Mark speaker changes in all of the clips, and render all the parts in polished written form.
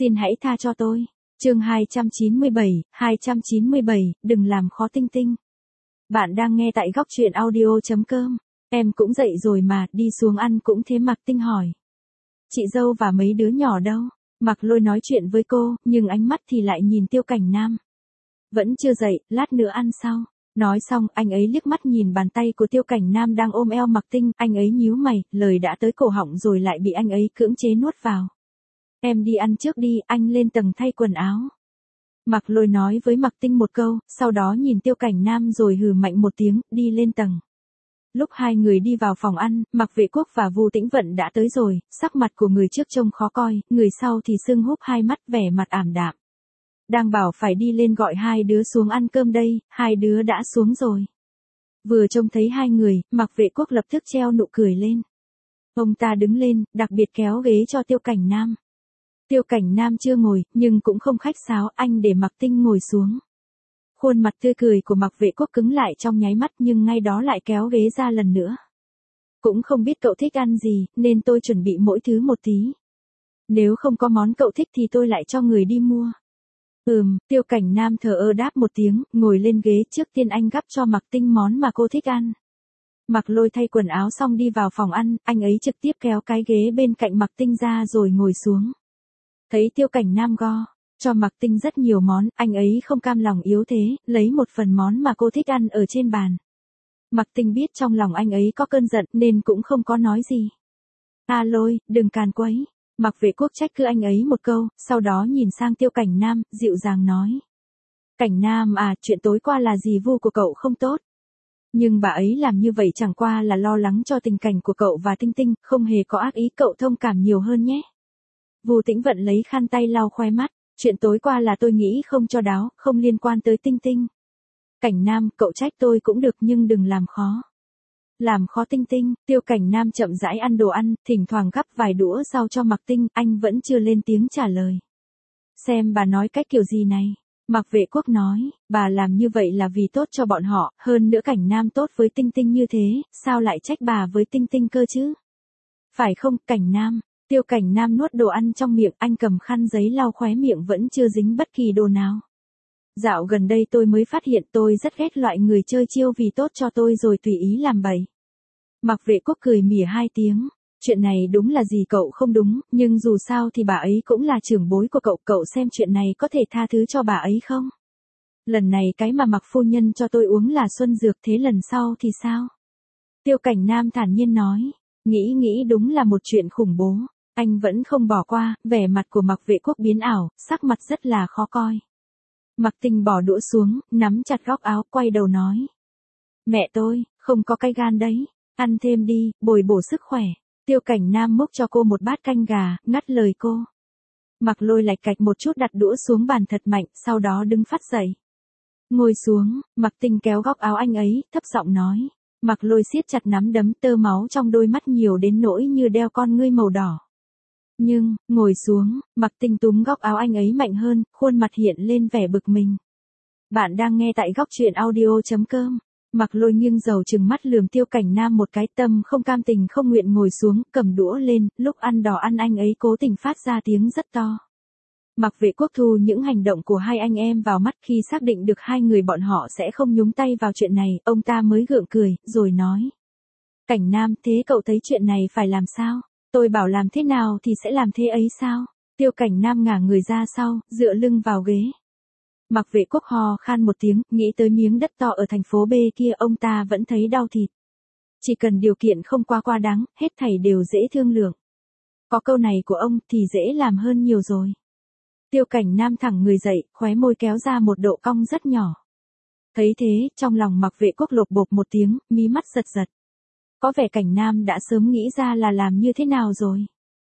Speaker 1: Xin hãy tha cho tôi. Chương 297, đừng làm khó Tinh Tinh. Bạn đang nghe tại góc truyện audio.com. Em cũng dậy rồi mà, đi xuống ăn cũng thế. Mạc Tinh hỏi. Chị dâu và mấy đứa nhỏ đâu? Mạc Lôi nói chuyện với cô, nhưng ánh mắt thì lại nhìn Tiêu Cảnh Nam. Vẫn chưa dậy, lát nữa ăn sau. Nói xong, anh ấy liếc mắt nhìn bàn tay của Tiêu Cảnh Nam đang ôm eo Mạc Tinh, anh ấy nhíu mày, lời đã tới cổ họng rồi lại bị anh ấy cưỡng chế nuốt vào. Em đi ăn trước đi, anh lên tầng thay quần áo. Mạc Lôi nói với Mạc Tinh một câu, sau đó nhìn Tiêu Cảnh Nam rồi hừ mạnh một tiếng, đi lên tầng. Lúc hai người đi vào phòng ăn, Mạc Vệ Quốc và Vu Tĩnh Vận đã tới rồi, sắc mặt của người trước trông khó coi, người sau thì sưng húp hai mắt, vẻ mặt ảm đạm. Đang bảo phải đi lên gọi hai đứa xuống ăn cơm đây, hai đứa đã xuống rồi. Vừa trông thấy hai người, Mạc Vệ Quốc lập tức treo nụ cười lên. Ông ta đứng lên, đặc biệt kéo ghế cho Tiêu Cảnh Nam. Tiêu Cảnh Nam chưa ngồi, nhưng cũng không khách sáo, anh để Mạc Tinh ngồi xuống. Khuôn mặt tươi cười của Mạc Vệ Quốc cứng lại trong nháy mắt, nhưng ngay đó lại kéo ghế ra lần nữa. Cũng không biết cậu thích ăn gì, nên tôi chuẩn bị mỗi thứ một tí. Nếu không có món cậu thích thì tôi lại cho người đi mua. Tiêu Cảnh Nam thờ ơ đáp một tiếng, ngồi lên ghế. Trước tiên anh gắp cho Mạc Tinh món mà cô thích ăn. Mạc Lôi thay quần áo xong đi vào phòng ăn, anh ấy trực tiếp kéo cái ghế bên cạnh Mạc Tinh ra rồi ngồi xuống. Thấy Tiêu Cảnh Nam cho Mạc Tinh rất nhiều món, anh ấy không cam lòng yếu thế, lấy một phần món mà cô thích ăn ở trên bàn. Mạc Tinh biết trong lòng anh ấy có cơn giận nên cũng không có nói gì. Lôi, đừng càn quấy. Mạc Vệ Quốc trách cứ anh ấy một câu, sau đó nhìn sang Tiêu Cảnh Nam, dịu dàng nói. Cảnh Nam à, chuyện tối qua là dì Vu của cậu không tốt. Nhưng bà ấy làm như vậy chẳng qua là lo lắng cho tình cảnh của cậu và Tinh Tinh, không hề có ác ý, cậu thông cảm nhiều hơn nhé. Vu Tĩnh Vận lấy khăn tay lau khóe mắt, chuyện tối qua là tôi nghĩ không cho đáo, không liên quan tới Tinh Tinh. Cảnh Nam, cậu trách tôi cũng được nhưng đừng làm khó. Làm khó Tinh Tinh. Tiêu Cảnh Nam chậm rãi ăn đồ ăn, thỉnh thoảng gắp vài đũa rau cho Mạc Tinh, anh vẫn chưa lên tiếng trả lời. Xem bà nói cách kiểu gì này. Mạc Vệ Quốc nói, bà làm như vậy là vì tốt cho bọn họ, hơn nữa Cảnh Nam tốt với Tinh Tinh như thế, sao lại trách bà với Tinh Tinh cơ chứ? Phải không, Cảnh Nam? Tiêu Cảnh Nam nuốt đồ ăn trong miệng, anh cầm khăn giấy lau khóe miệng vẫn chưa dính bất kỳ đồ nào. Dạo gần đây tôi mới phát hiện tôi rất ghét loại người chơi chiêu vì tốt cho tôi rồi tùy ý làm bậy. Mạc Vệ Quốc cười mỉa hai tiếng. Chuyện này đúng là gì cậu không đúng, nhưng dù sao thì bà ấy cũng là trưởng bối của cậu, cậu xem chuyện này có thể tha thứ cho bà ấy không? Lần này cái mà Mạc phu nhân cho tôi uống là xuân dược, thế lần sau thì sao? Tiêu Cảnh Nam thản nhiên nói, nghĩ đúng là một chuyện khủng bố. Anh vẫn không bỏ qua, vẻ mặt của Mạc Vệ Quốc biến ảo, sắc mặt rất là khó coi. Mạc Tinh bỏ đũa xuống, nắm chặt góc áo, quay đầu nói. Mẹ tôi, không có cái gan đấy, ăn thêm đi, bồi bổ sức khỏe. Tiêu Cảnh Nam múc cho cô một bát canh gà, ngắt lời cô. Mạc Lôi lạch cạch một chút đặt đũa xuống bàn thật mạnh, sau đó đứng phát dậy. Ngồi xuống, Mạc Tinh kéo góc áo anh ấy, thấp giọng nói. Mạc Lôi siết chặt nắm đấm, tơ máu trong đôi mắt nhiều đến nỗi như đeo con ngươi màu đỏ. Nhưng, ngồi xuống, Mạc Tinh túm góc áo anh ấy mạnh hơn, khuôn mặt hiện lên vẻ bực mình. Bạn đang nghe tại góc truyện audio.com. Mạc Lôi nghiêng dầu trừng mắt lườm Tiêu Cảnh Nam một cái, tâm không cam tình không nguyện ngồi xuống, cầm đũa lên, lúc ăn đỏ ăn anh ấy cố tình phát ra tiếng rất to. Mạc Vệ Quốc thu những hành động của hai anh em vào mắt, khi xác định được hai người bọn họ sẽ không nhúng tay vào chuyện này, ông ta mới gượng cười, rồi nói. Cảnh Nam, thế cậu thấy chuyện này phải làm sao? Tôi bảo làm thế nào thì sẽ làm thế ấy sao? Tiêu Cảnh Nam ngả người ra sau, dựa lưng vào ghế. Mạc Vệ Quốc ho khan một tiếng, nghĩ tới miếng đất to ở thành phố B kia, ông ta vẫn thấy đau thịt. Chỉ cần điều kiện không quá đáng, hết thảy đều dễ thương lượng. Có câu này của ông thì dễ làm hơn nhiều rồi. Tiêu Cảnh Nam thẳng người dậy, khóe môi kéo ra một độ cong rất nhỏ. Thấy thế, trong lòng Mạc Vệ Quốc lột bột một tiếng, mí mắt giật giật. Có vẻ Cảnh Nam đã sớm nghĩ ra là làm như thế nào rồi.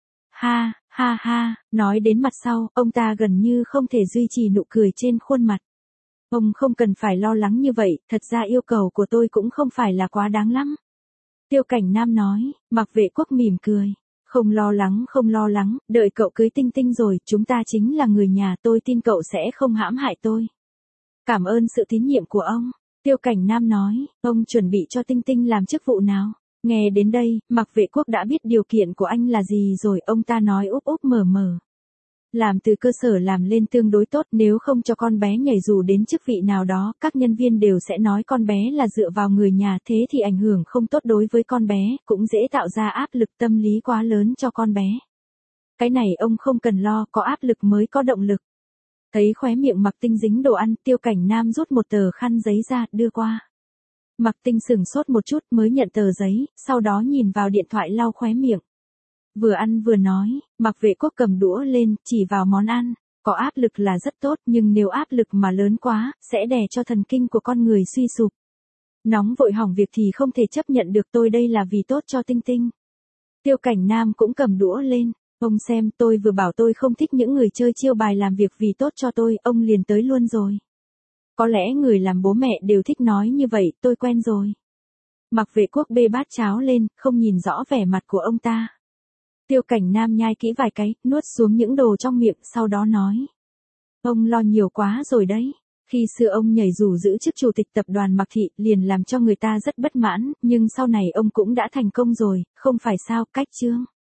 Speaker 1: Ha, nói đến mặt sau, ông ta gần như không thể duy trì nụ cười trên khuôn mặt. Ông không cần phải lo lắng như vậy, thật ra yêu cầu của tôi cũng không phải là quá đáng lắm. Tiêu Cảnh Nam nói. Mạc Vệ Quốc mỉm cười. Không lo lắng, đợi cậu cưới Tinh Tinh rồi, chúng ta chính là người nhà, tôi tin cậu sẽ không hãm hại tôi. Cảm ơn sự tín nhiệm của ông. Tiêu Cảnh Nam nói, ông chuẩn bị cho Tinh Tinh làm chức vụ nào? Nghe đến đây, Mạc Vệ Quốc đã biết điều kiện của anh là gì rồi, ông ta nói úp úp mở mở. Làm từ cơ sở làm lên tương đối tốt, nếu không cho con bé nhảy dù đến chức vị nào đó, các nhân viên đều sẽ nói con bé là dựa vào người nhà, thế thì ảnh hưởng không tốt đối với con bé, cũng dễ tạo ra áp lực tâm lý quá lớn cho con bé. Cái này ông không cần lo, có áp lực mới có động lực. Thấy khóe miệng Mạc Tinh dính đồ ăn, Tiêu Cảnh Nam rút một tờ khăn giấy ra, đưa qua. Mạc Tinh sửng sốt một chút mới nhận tờ giấy, sau đó nhìn vào điện thoại lau khóe miệng. Vừa ăn vừa nói, Mạc Vệ Quốc cầm đũa lên, chỉ vào món ăn. Có áp lực là rất tốt, nhưng nếu áp lực mà lớn quá, sẽ đè cho thần kinh của con người suy sụp. Nóng vội hỏng việc thì không thể chấp nhận được, tôi đây là vì tốt cho Tinh Tinh. Tiêu Cảnh Nam cũng cầm đũa lên. Ông xem, tôi vừa bảo tôi không thích những người chơi chiêu bài làm việc vì tốt cho tôi, ông liền tới luôn rồi. Có lẽ người làm bố mẹ đều thích nói như vậy, tôi quen rồi. Mạc Vệ Quốc bê bát cháo lên, không nhìn rõ vẻ mặt của ông ta. Tiêu Cảnh Nam nhai kỹ vài cái, nuốt xuống những đồ trong miệng, sau đó nói. Ông lo nhiều quá rồi đấy. Khi xưa ông nhảy dù giữ chức chủ tịch tập đoàn Mạc Thị liền làm cho người ta rất bất mãn, nhưng sau này ông cũng đã thành công rồi, không phải sao, cách chương.